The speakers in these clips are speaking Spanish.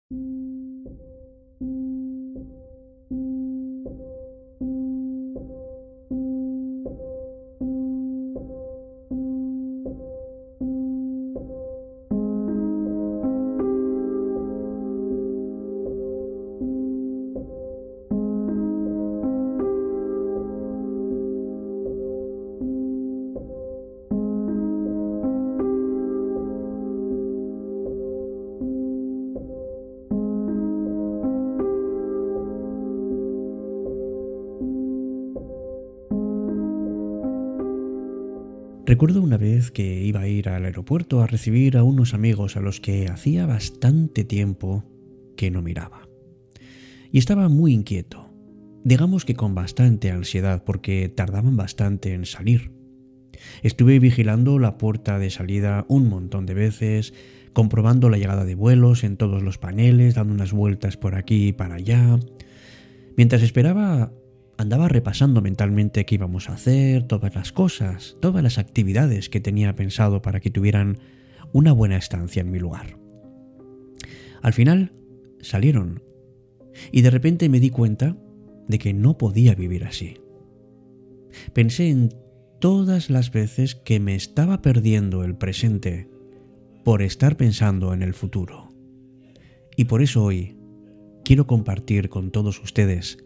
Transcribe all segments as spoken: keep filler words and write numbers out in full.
Recuerdo una vez que iba a ir al aeropuerto a recibir a unos amigos a los que hacía bastante tiempo que no miraba. Y estaba muy inquieto, digamos que con bastante ansiedad porque tardaban bastante en salir. Estuve vigilando la puerta de salida un montón de veces, comprobando la llegada de vuelos en todos los paneles, dando unas vueltas por aquí y para allá. Mientras esperaba, andaba repasando mentalmente qué íbamos a hacer, todas las cosas, todas las actividades que tenía pensado para que tuvieran una buena estancia en mi lugar. Al final salieron y de repente me di cuenta de que no podía vivir así. Pensé en todas las veces que me estaba perdiendo el presente por estar pensando en el futuro. Y por eso hoy quiero compartir con todos ustedes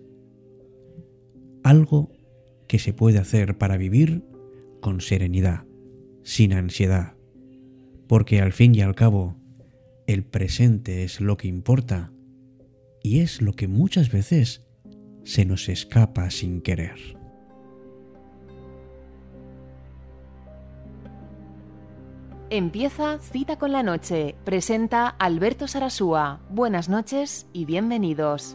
algo que se puede hacer para vivir con serenidad, sin ansiedad, porque al fin y al cabo, el presente es lo que importa y es lo que muchas veces se nos escapa sin querer. Empieza Cita con la Noche. Presenta Alberto Sarasúa. Buenas noches y bienvenidos.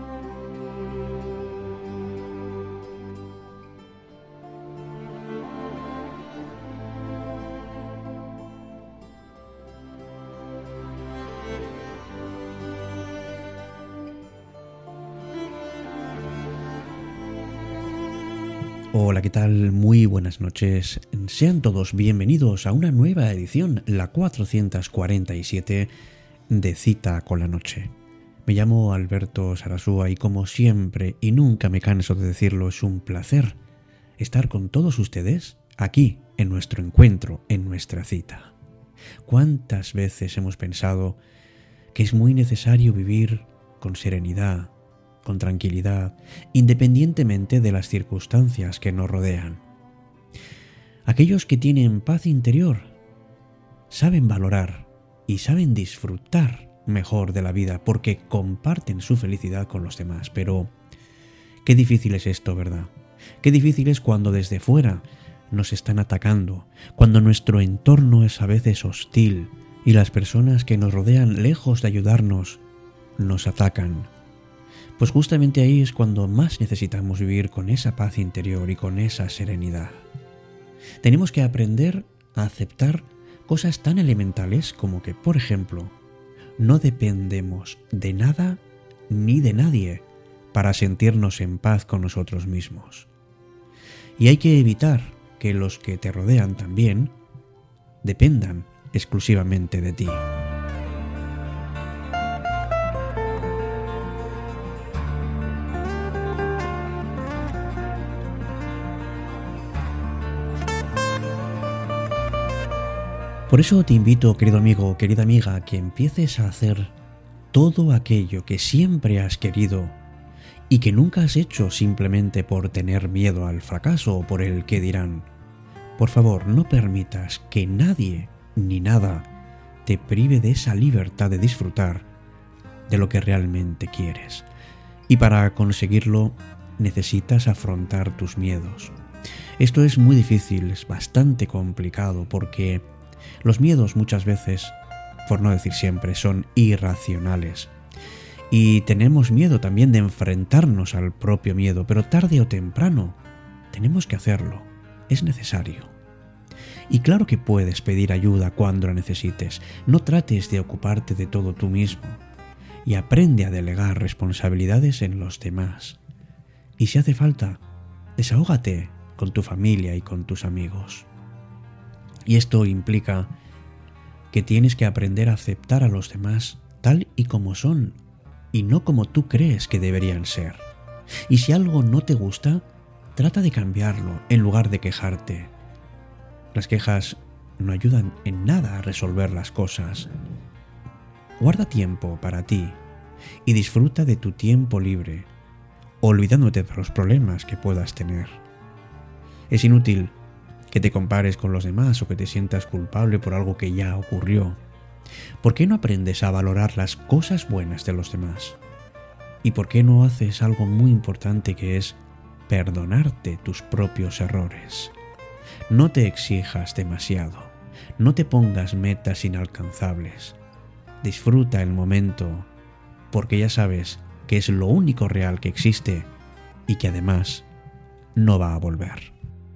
Hola, ¿qué tal? Muy buenas noches. Sean todos bienvenidos a una nueva edición, la cuatrocientos cuarenta y siete de Cita con la Noche. Me llamo Alberto Sarasúa y como siempre, y nunca me canso de decirlo, es un placer estar con todos ustedes aquí, en nuestro encuentro, en nuestra cita. ¿Cuántas veces hemos pensado que es muy necesario vivir con serenidad, con tranquilidad, independientemente de las circunstancias que nos rodean? Aquellos que tienen paz interior saben valorar y saben disfrutar mejor de la vida porque comparten su felicidad con los demás. Pero qué difícil es esto, ¿verdad? Qué difícil es cuando desde fuera nos están atacando, cuando nuestro entorno es a veces hostil y las personas que nos rodean, lejos de ayudarnos, nos atacan. Pues justamente ahí es cuando más necesitamos vivir con esa paz interior y con esa serenidad. Tenemos que aprender a aceptar cosas tan elementales como que, por ejemplo, no dependemos de nada ni de nadie para sentirnos en paz con nosotros mismos. Y hay que evitar que los que te rodean también dependan exclusivamente de ti. Por eso te invito, querido amigo, querida amiga, a que empieces a hacer todo aquello que siempre has querido y que nunca has hecho simplemente por tener miedo al fracaso o por el qué dirán. Por favor, no permitas que nadie ni nada te prive de esa libertad de disfrutar de lo que realmente quieres. Y para conseguirlo necesitas afrontar tus miedos. Esto es muy difícil, es bastante complicado porque los miedos muchas veces, por no decir siempre, son irracionales. Y tenemos miedo también de enfrentarnos al propio miedo, pero tarde o temprano tenemos que hacerlo. Es necesario. Y claro que puedes pedir ayuda cuando la necesites. No trates de ocuparte de todo tú mismo. Y aprende a delegar responsabilidades en los demás. Y si hace falta, desahógate con tu familia y con tus amigos. Y esto implica que tienes que aprender a aceptar a los demás tal y como son, y no como tú crees que deberían ser. Y si algo no te gusta, trata de cambiarlo en lugar de quejarte. Las quejas no ayudan en nada a resolver las cosas. Guarda tiempo para ti y disfruta de tu tiempo libre, olvidándote de los problemas que puedas tener. Es inútil que te compares con los demás o que te sientas culpable por algo que ya ocurrió. ¿Por qué no aprendes a valorar las cosas buenas de los demás? ¿Y por qué no haces algo muy importante, que es perdonarte tus propios errores? No te exijas demasiado, no te pongas metas inalcanzables. Disfruta el momento, porque ya sabes que es lo único real que existe y que además no va a volver.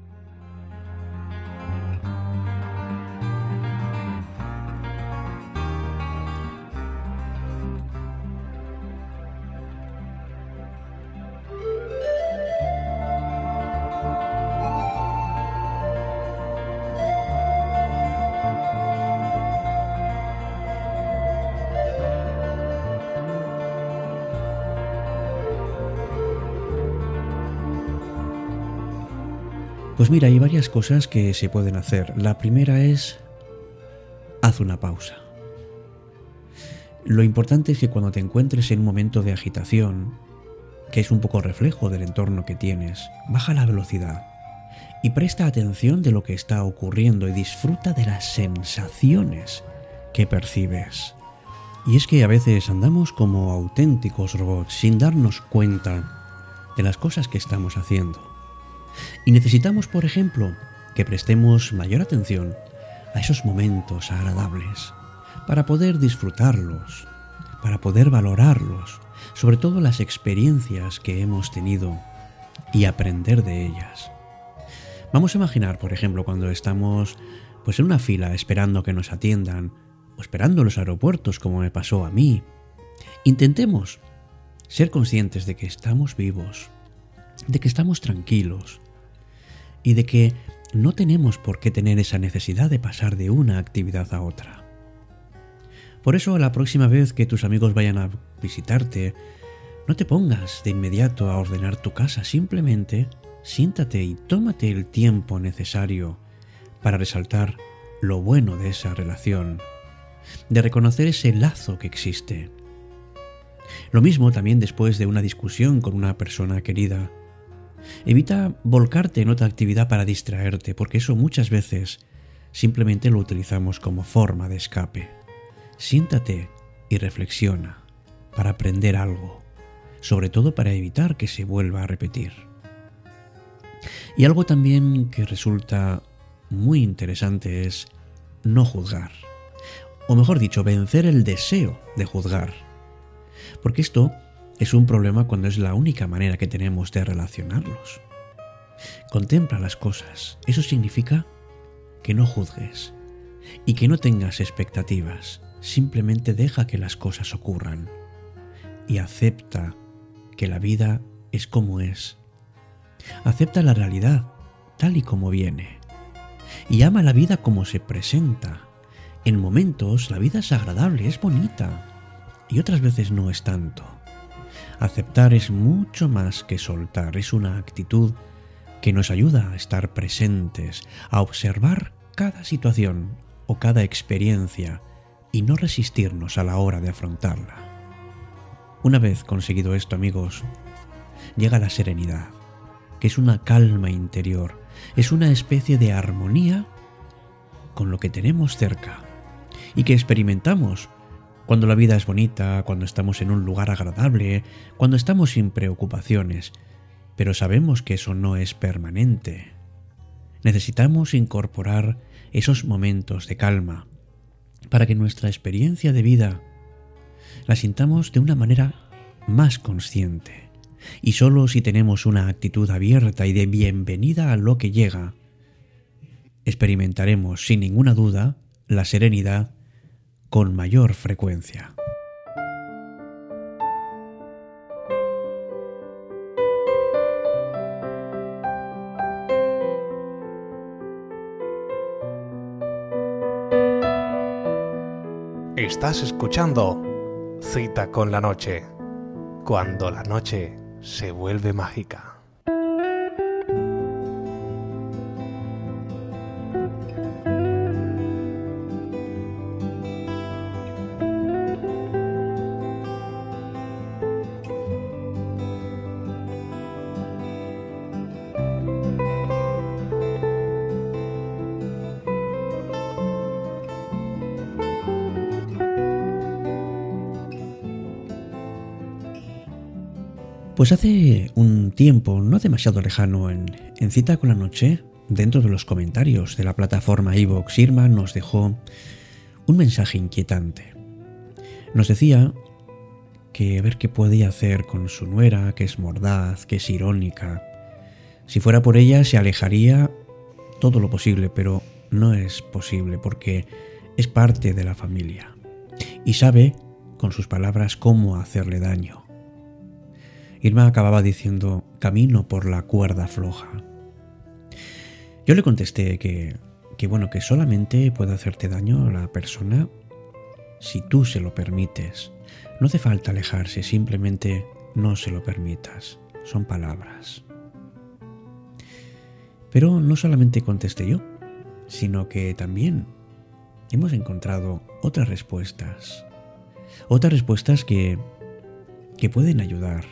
Pues mira, hay varias cosas que se pueden hacer. La primera es, haz una pausa. Lo importante es que cuando te encuentres en un momento de agitación, que es un poco reflejo del entorno que tienes, baja la velocidad y presta atención de lo que está ocurriendo y disfruta de las sensaciones que percibes. Y es que a veces andamos como auténticos robots sin darnos cuenta de las cosas que estamos haciendo. Y necesitamos, por ejemplo, que prestemos mayor atención a esos momentos agradables, para poder disfrutarlos, para poder valorarlos, sobre todo las experiencias que hemos tenido y aprender de ellas. Vamos a imaginar, por ejemplo, cuando estamos pues en una fila esperando que nos atiendan, o esperando en los aeropuertos, como me pasó a mí. Intentemos ser conscientes de que estamos vivos, de que estamos tranquilos y de que no tenemos por qué tener esa necesidad de pasar de una actividad a otra. Por eso, la próxima vez que tus amigos vayan a visitarte, no te pongas de inmediato a ordenar tu casa, simplemente siéntate y tómate el tiempo necesario para resaltar lo bueno de esa relación, de reconocer ese lazo que existe. Lo mismo también después de una discusión con una persona querida. Evita volcarte en otra actividad para distraerte, porque eso muchas veces simplemente lo utilizamos como forma de escape. Siéntate y reflexiona para aprender algo, sobre todo para evitar que se vuelva a repetir. Y algo también que resulta muy interesante es no juzgar, o mejor dicho, vencer el deseo de juzgar, porque esto es un problema cuando es la única manera que tenemos de relacionarlos. Contempla las cosas. Eso significa que no juzgues y que no tengas expectativas. Simplemente deja que las cosas ocurran y acepta que la vida es como es. Acepta la realidad tal y como viene y ama la vida como se presenta. En momentos la vida es agradable, es bonita, y otras veces no es tanto. Aceptar es mucho más que soltar, es una actitud que nos ayuda a estar presentes, a observar cada situación o cada experiencia y no resistirnos a la hora de afrontarla. Una vez conseguido esto, amigos, llega la serenidad, que es una calma interior, es una especie de armonía con lo que tenemos cerca y que experimentamos cuando la vida es bonita, cuando estamos en un lugar agradable, cuando estamos sin preocupaciones, pero sabemos que eso no es permanente. Necesitamos incorporar esos momentos de calma para que nuestra experiencia de vida la sintamos de una manera más consciente. Y solo si tenemos una actitud abierta y de bienvenida a lo que llega, experimentaremos sin ninguna duda la serenidad con mayor frecuencia. Estás escuchando Cita con la noche, cuando la noche se vuelve mágica. Pues hace un tiempo, no demasiado lejano, en, en Cita con la Noche, dentro de los comentarios de la plataforma iVoox, Irma nos dejó un mensaje inquietante. Nos decía que a ver qué podía hacer con su nuera, que es mordaz, que es irónica. Si fuera por ella, se alejaría todo lo posible, pero no es posible porque es parte de la familia y sabe, con sus palabras, cómo hacerle daño. Irma acababa diciendo, camino por la cuerda floja. Yo le contesté que, que bueno, que solamente puede hacerte daño a la persona si tú se lo permites. No hace falta alejarse, simplemente no se lo permitas. Son palabras. Pero no solamente contesté yo, sino que también hemos encontrado otras respuestas. Otras respuestas que, que pueden ayudar.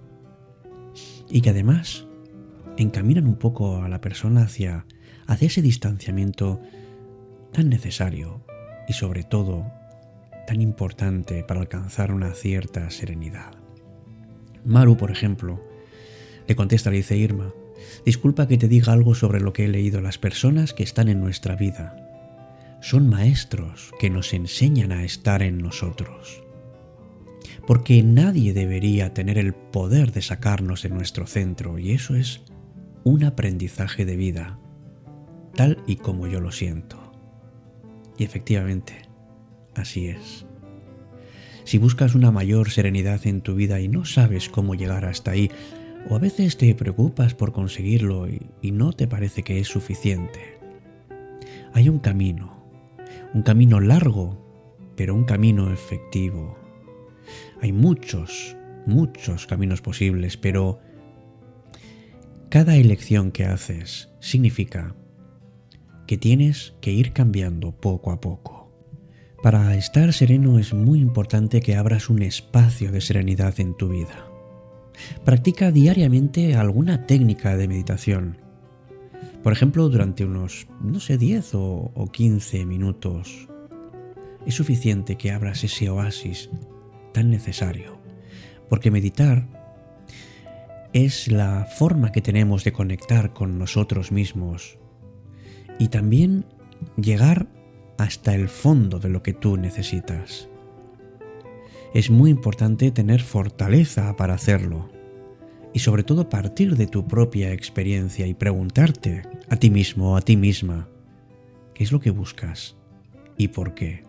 Y que además encaminan un poco a la persona hacia, hacia ese distanciamiento tan necesario y sobre todo tan importante para alcanzar una cierta serenidad. Maru, por ejemplo, le contesta, le dice, Irma, disculpa que te diga algo sobre lo que he leído. Las personas que están en nuestra vida son maestros que nos enseñan a estar en nosotros. Porque nadie debería tener el poder de sacarnos de nuestro centro, y eso es un aprendizaje de vida, tal y como yo lo siento. Y efectivamente, así es. Si buscas una mayor serenidad en tu vida y no sabes cómo llegar hasta ahí, o a veces te preocupas por conseguirlo y, y no te parece que es suficiente, hay un camino, un camino largo, pero un camino efectivo. Hay muchos, muchos caminos posibles, pero cada elección que haces significa que tienes que ir cambiando poco a poco. Para estar sereno es muy importante que abras un espacio de serenidad en tu vida. Practica diariamente alguna técnica de meditación. Por ejemplo, durante unos, no sé, diez o, o quince minutos. Es suficiente que abras ese oasis tan necesario, porque meditar es la forma que tenemos de conectar con nosotros mismos y también llegar hasta el fondo de lo que tú necesitas. Es muy importante tener fortaleza para hacerlo y sobre todo partir de tu propia experiencia y preguntarte a ti mismo o a ti misma qué es lo que buscas y por qué.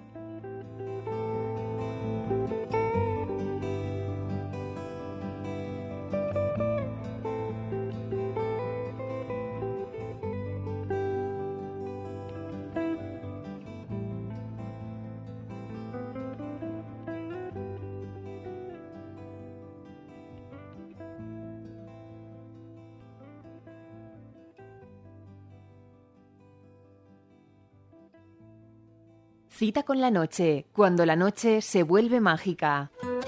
Cita con la noche, cuando la noche se vuelve mágica.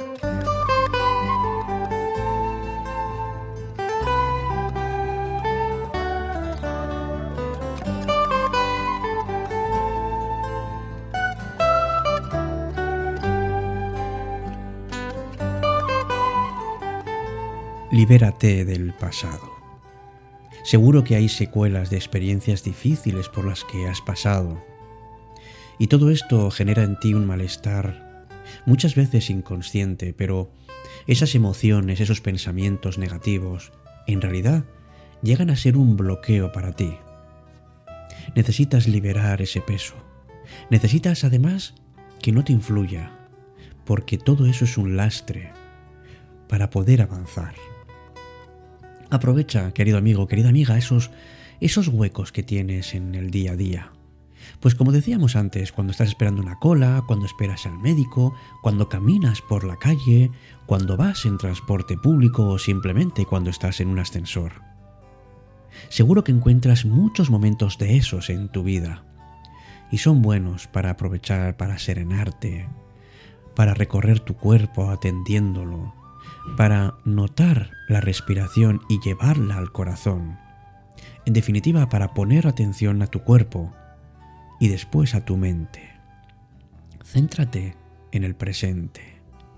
Libérate del pasado. Seguro que hay secuelas de experiencias difíciles por las que has pasado. Y todo esto genera en ti un malestar, muchas veces inconsciente, pero esas emociones, esos pensamientos negativos, en realidad llegan a ser un bloqueo para ti. Necesitas liberar ese peso. Necesitas además que no te influya, porque todo eso es un lastre para poder avanzar. Aprovecha, querido amigo, querida amiga, esos, esos huecos que tienes en el día a día. Pues como decíamos antes, cuando estás esperando una cola, cuando esperas al médico, cuando caminas por la calle, cuando vas en transporte público o simplemente cuando estás en un ascensor. Seguro que encuentras muchos momentos de esos en tu vida y son buenos para aprovechar, para serenarte, para recorrer tu cuerpo atendiéndolo, para notar la respiración y llevarla al corazón. En definitiva, para poner atención a tu cuerpo y después a tu mente. Céntrate en el presente.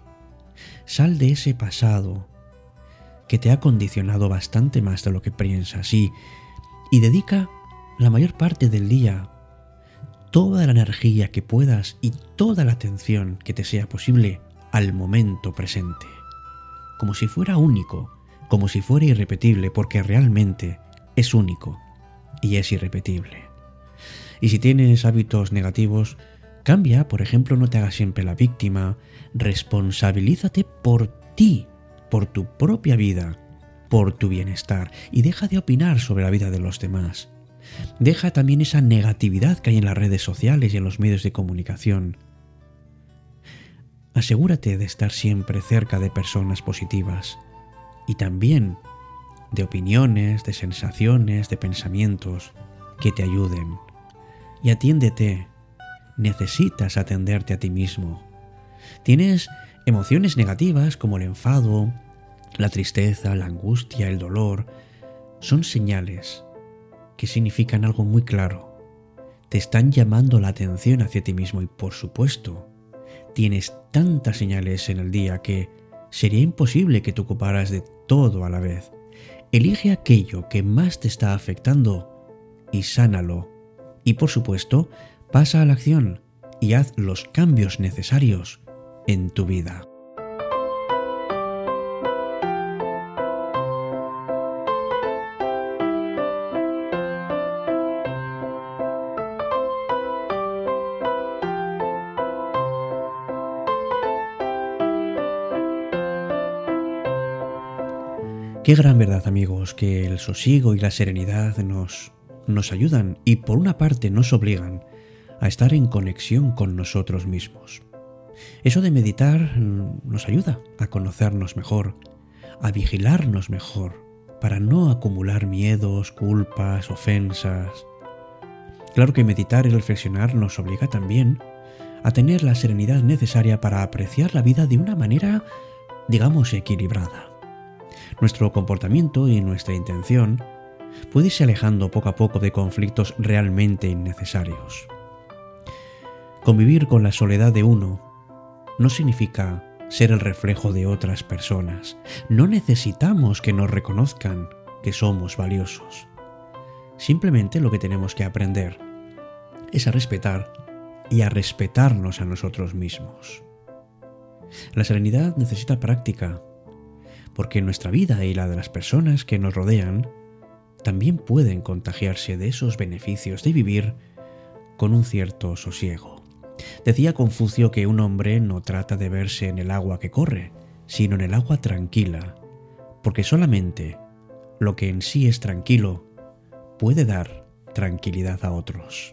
Sal de ese pasado que te ha condicionado bastante más de lo que piensas y, y dedica la mayor parte del día, toda la energía que puedas y toda la atención que te sea posible al momento presente. Como si fuera único, como si fuera irrepetible, porque realmente es único y es irrepetible. Y si tienes hábitos negativos, cambia, por ejemplo, no te hagas siempre la víctima, responsabilízate por ti, por tu propia vida, por tu bienestar y deja de opinar sobre la vida de los demás. Deja también esa negatividad que hay en las redes sociales y en los medios de comunicación. Asegúrate de estar siempre cerca de personas positivas y también de opiniones, de sensaciones, de pensamientos que te ayuden. Y atiéndete. Necesitas atenderte a ti mismo. Tienes emociones negativas como el enfado, la tristeza, la angustia, el dolor. Son señales que significan algo muy claro. Te están llamando la atención hacia ti mismo y, por supuesto, tienes tantas señales en el día que sería imposible que te ocuparas de todo a la vez. Elige aquello que más te está afectando y sánalo. Y por supuesto, pasa a la acción y haz los cambios necesarios en tu vida. Qué gran verdad, amigos, que el sosiego y la serenidad nos, nos ayudan y por una parte nos obligan a estar en conexión con nosotros mismos. Eso de meditar nos ayuda a conocernos mejor, a vigilarnos mejor, para no acumular miedos, culpas, ofensas. Claro que meditar y reflexionar nos obliga también a tener la serenidad necesaria para apreciar la vida de una manera, digamos, equilibrada. Nuestro comportamiento y nuestra intención puede irse alejando poco a poco de conflictos realmente innecesarios. Convivir con la soledad de uno no significa ser el reflejo de otras personas. No necesitamos que nos reconozcan que somos valiosos. Simplemente lo que tenemos que aprender es a respetar y a respetarnos a nosotros mismos. La serenidad necesita práctica, porque nuestra vida y la de las personas que nos rodean también pueden contagiarse de esos beneficios de vivir con un cierto sosiego. Decía Confucio que un hombre no trata de verse en el agua que corre, sino en el agua tranquila, porque solamente lo que en sí es tranquilo puede dar tranquilidad a otros.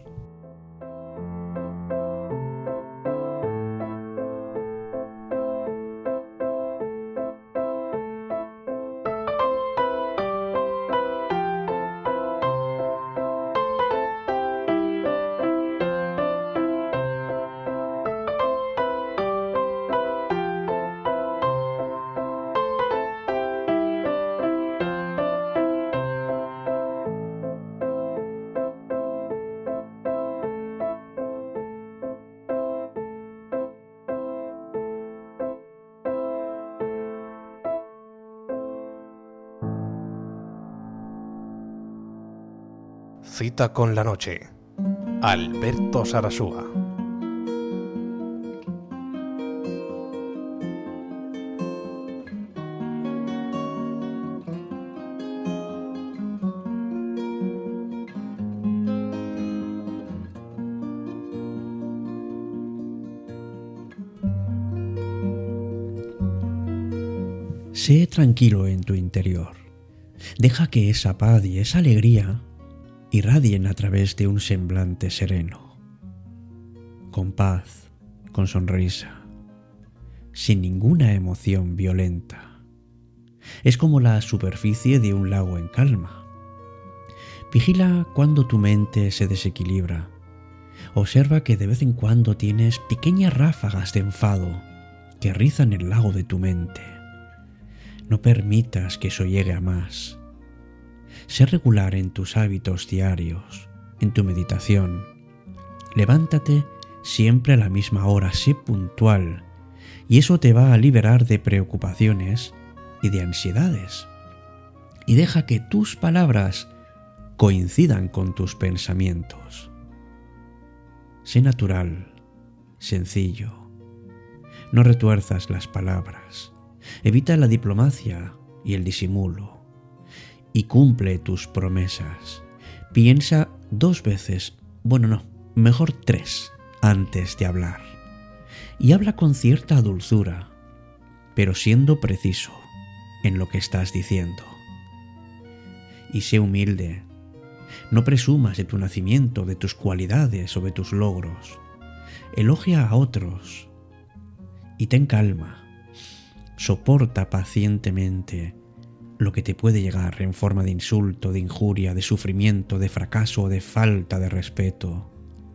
Cita con la noche. Alberto Sarasúa. Sé tranquilo en tu interior. Deja que esa paz y esa alegría irradien a través de un semblante sereno, con paz, con sonrisa, sin ninguna emoción violenta. Es como la superficie de un lago en calma. Vigila cuando tu mente se desequilibra. Observa que de vez en cuando tienes pequeñas ráfagas de enfado que rizan el lago de tu mente. No permitas que eso llegue a más. Sé regular en tus hábitos diarios, en tu meditación. Levántate siempre a la misma hora, sé puntual, y eso te va a liberar de preocupaciones y de ansiedades. Y deja que tus palabras coincidan con tus pensamientos. Sé natural, sencillo. No retuerzas las palabras. Evita la diplomacia y el disimulo. Y cumple tus promesas. Piensa dos veces, bueno no, mejor tres, antes de hablar. Y habla con cierta dulzura, pero siendo preciso en lo que estás diciendo. Y sé humilde. No presumas de tu nacimiento, de tus cualidades o de tus logros. Elogia a otros y ten calma. Soporta pacientemente lo que te puede llegar en forma de insulto, de injuria, de sufrimiento, de fracaso o de falta de respeto.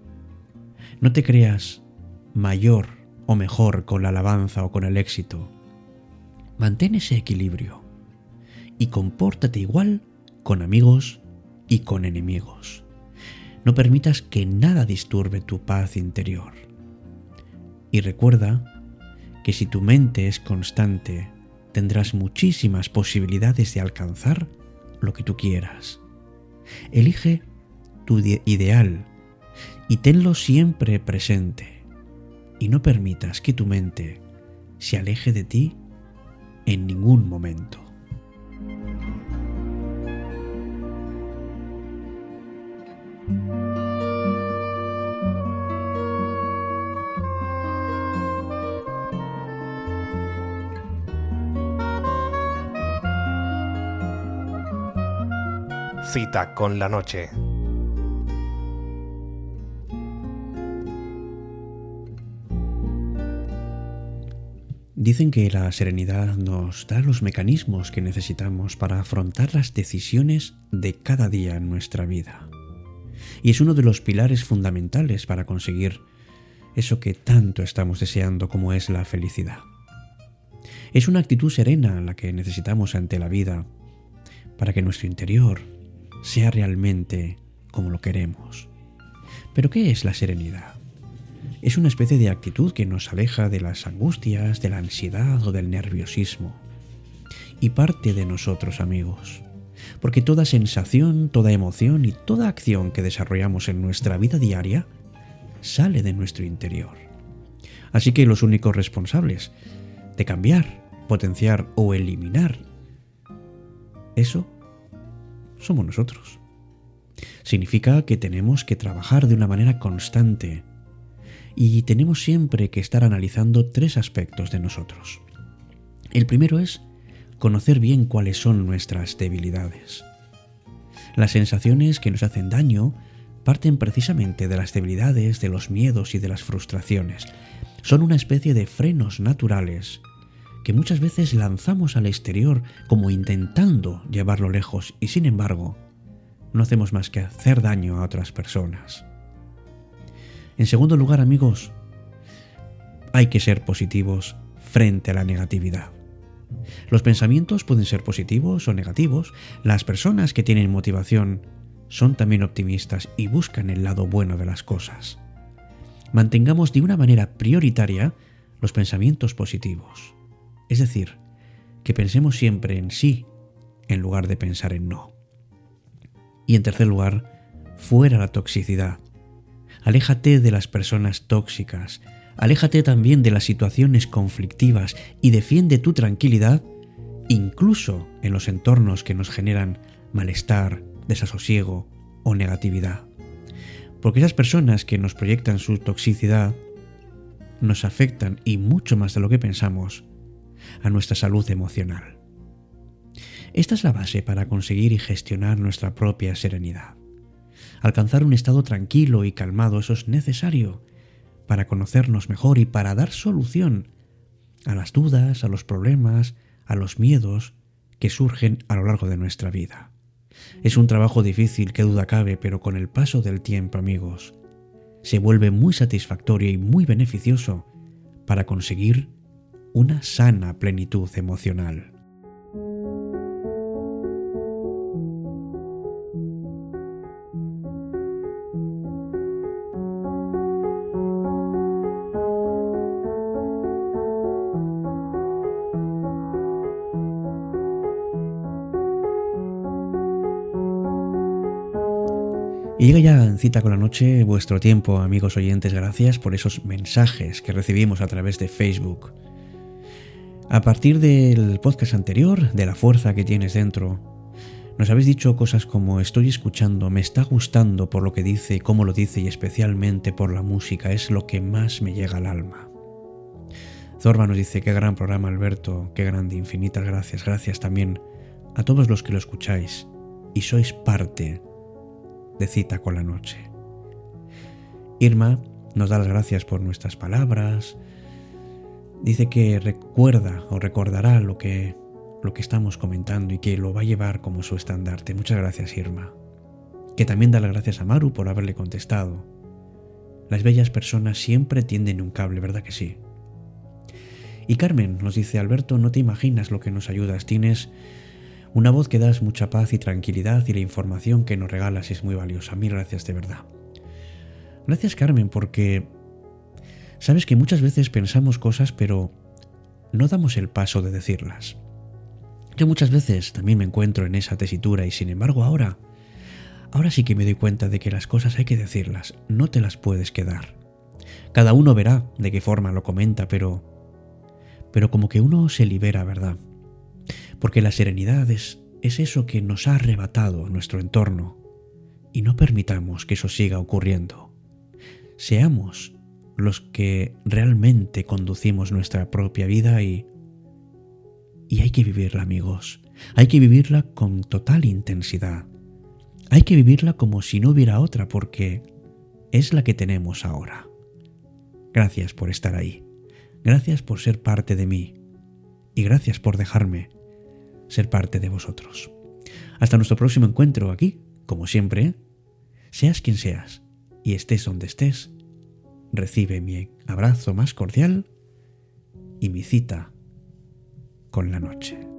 No te creas mayor o mejor con la alabanza o con el éxito. Mantén ese equilibrio y compórtate igual con amigos y con enemigos. No permitas que nada disturbe tu paz interior. Y recuerda que si tu mente es constante, tendrás muchísimas posibilidades de alcanzar lo que tú quieras. Elige tu ideal y tenlo siempre presente. Y no permitas que tu mente se aleje de ti en ningún momento. Cita con la noche. Dicen que la serenidad nos da los mecanismos que necesitamos para afrontar las decisiones de cada día en nuestra vida. Y es uno de los pilares fundamentales para conseguir eso que tanto estamos deseando, como es la felicidad. Es una actitud serena la que necesitamos ante la vida para que nuestro interior sea realmente como lo queremos. ¿Pero qué es la serenidad? Es una especie de actitud que nos aleja de las angustias, de la ansiedad o del nerviosismo. Y parte de nosotros, amigos. Porque toda sensación, toda emoción y toda acción que desarrollamos en nuestra vida diaria sale de nuestro interior. Así que los únicos responsables de cambiar, potenciar o eliminar eso somos nosotros. Significa que tenemos que trabajar de una manera constante y tenemos siempre que estar analizando tres aspectos de nosotros. El primero es conocer bien cuáles son nuestras debilidades. Las sensaciones que nos hacen daño parten precisamente de las debilidades, de los miedos y de las frustraciones. Son una especie de frenos naturales que muchas veces lanzamos al exterior como intentando llevarlo lejos y sin embargo no hacemos más que hacer daño a otras personas. En segundo lugar, amigos, hay que ser positivos frente a la negatividad. Los pensamientos pueden ser positivos o negativos. Las personas que tienen motivación son también optimistas y buscan el lado bueno de las cosas. Mantengamos de una manera prioritaria los pensamientos positivos. Es decir, que pensemos siempre en sí en lugar de pensar en no. Y en tercer lugar, fuera la toxicidad. Aléjate de las personas tóxicas, aléjate también de las situaciones conflictivas y defiende tu tranquilidad incluso en los entornos que nos generan malestar, desasosiego o negatividad. Porque esas personas que nos proyectan su toxicidad nos afectan, y mucho más de lo que pensamos, a nuestra salud emocional. Esta es la base para conseguir y gestionar nuestra propia serenidad. Alcanzar un estado tranquilo y calmado, eso es necesario para conocernos mejor y para dar solución a las dudas, a los problemas, a los miedos que surgen a lo largo de nuestra vida. Es un trabajo difícil, qué duda cabe, pero con el paso del tiempo, amigos, se vuelve muy satisfactorio y muy beneficioso para conseguir una sana plenitud emocional. Y llega ya en Cita con la Noche vuestro tiempo, amigos oyentes. Gracias por esos mensajes que recibimos a través de Facebook. A partir del podcast anterior, de la fuerza que tienes dentro, nos habéis dicho cosas como: estoy escuchando, me está gustando por lo que dice y cómo lo dice, y especialmente por la música, es lo que más me llega al alma. Zorba nos dice: qué gran programa, Alberto, qué grande, infinitas gracias. Gracias también a todos los que lo escucháis y sois parte de Cita con la Noche. Irma nos da las gracias por nuestras palabras. Dice que recuerda o recordará lo que, lo que estamos comentando y que lo va a llevar como su estandarte. Muchas gracias, Irma. Que también da las gracias a Maru por haberle contestado. Las bellas personas siempre tienden un cable, ¿verdad que sí? Y Carmen nos dice: Alberto, no te imaginas lo que nos ayudas. Tienes una voz que das mucha paz y tranquilidad, y la información que nos regalas es muy valiosa. Mil gracias, de verdad. Gracias, Carmen, porque sabes que muchas veces pensamos cosas pero no damos el paso de decirlas. Yo muchas veces también me encuentro en esa tesitura y sin embargo ahora, ahora sí que me doy cuenta de que las cosas hay que decirlas, no te las puedes quedar. Cada uno verá de qué forma lo comenta, pero, pero como que uno se libera, ¿verdad? Porque la serenidad es, es eso que nos ha arrebatado nuestro entorno, y no permitamos que eso siga ocurriendo. Seamos los que realmente conducimos nuestra propia vida y, y hay que vivirla, amigos. Hay que vivirla con total intensidad. Hay que vivirla como si no hubiera otra, porque es la que tenemos ahora. Gracias por estar ahí. Gracias por ser parte de mí. Y gracias por dejarme ser parte de vosotros. Hasta nuestro próximo encuentro aquí, como siempre, seas quien seas y estés donde estés, recibe mi abrazo más cordial y mi cita con la noche.